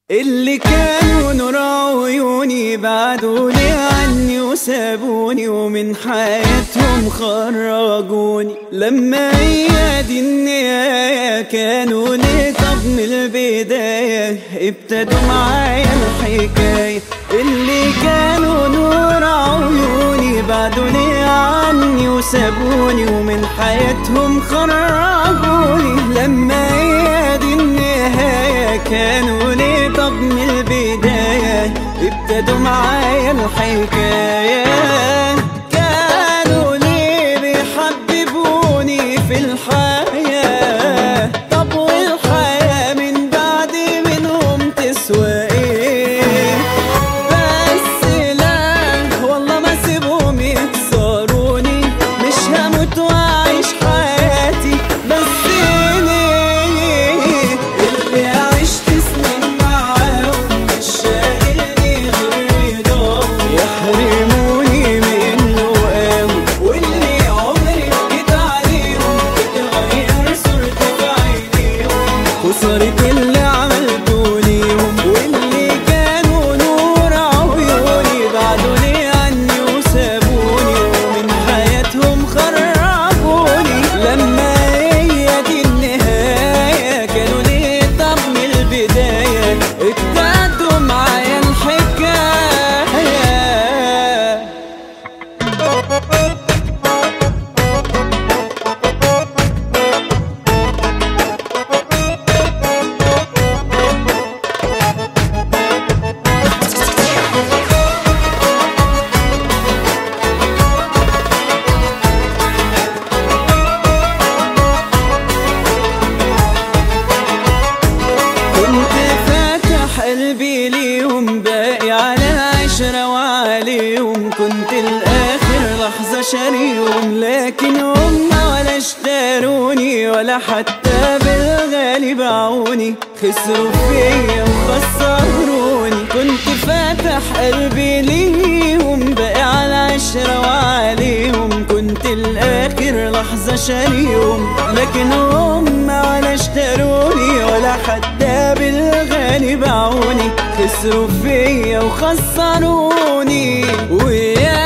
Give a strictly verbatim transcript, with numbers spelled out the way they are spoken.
اللي كانوا نور عيوني بعدوني عني وسابوني ومن حياتهم خرجوني. لما هي دي النهاية كانوا ليه؟ طب من البداية ابتدوا معايا الحكاية. اللي كانوا نور عيوني بعدوني عني وسابوني ومن حياتهم خرجوني. لما هي دي النهاية كانوا ليه؟ طب من البداية ابتدوا معايا الحكاية. كانوا ليه بيحببوني في الحياة؟ طب والحياة من بعد منهم تسوى ايه؟ بس لا والله ما سيبهم يكسروني، مش هموت واعيش حياتي بس ليه؟ اللي عشت سنين معاهم مش شاغلني غير رضاهم، يحرموني منه قوي. واللي عمري بكيت عليهم بتغير صورتي في عينيهم، خسرت اللي عملته ليهم. واللي كانوا نور عيوني بعدوني عني وسابوني ومن حياتهم خرجوني. لما هي دي النهاية كانوا ليه؟ طب من البداية ابتدوا معايا الحكاية. كنت فاتح قلبي ليهم، باقي على عشرة وعليهم، كنت الآخر لحظة شاريهم. لكن هم ولا اشتروني ولا حتى بالغالي باعوني، خسروا فيا وخسروني. كنت فاتح قلبي ليهم، باقي على عشرة وعليهم، كنت الآخر لحظة شاريهم. لكن هم ولا اشتروني ولا حتى بالغالي باعوني، خسروا فيا وخسروني. ويا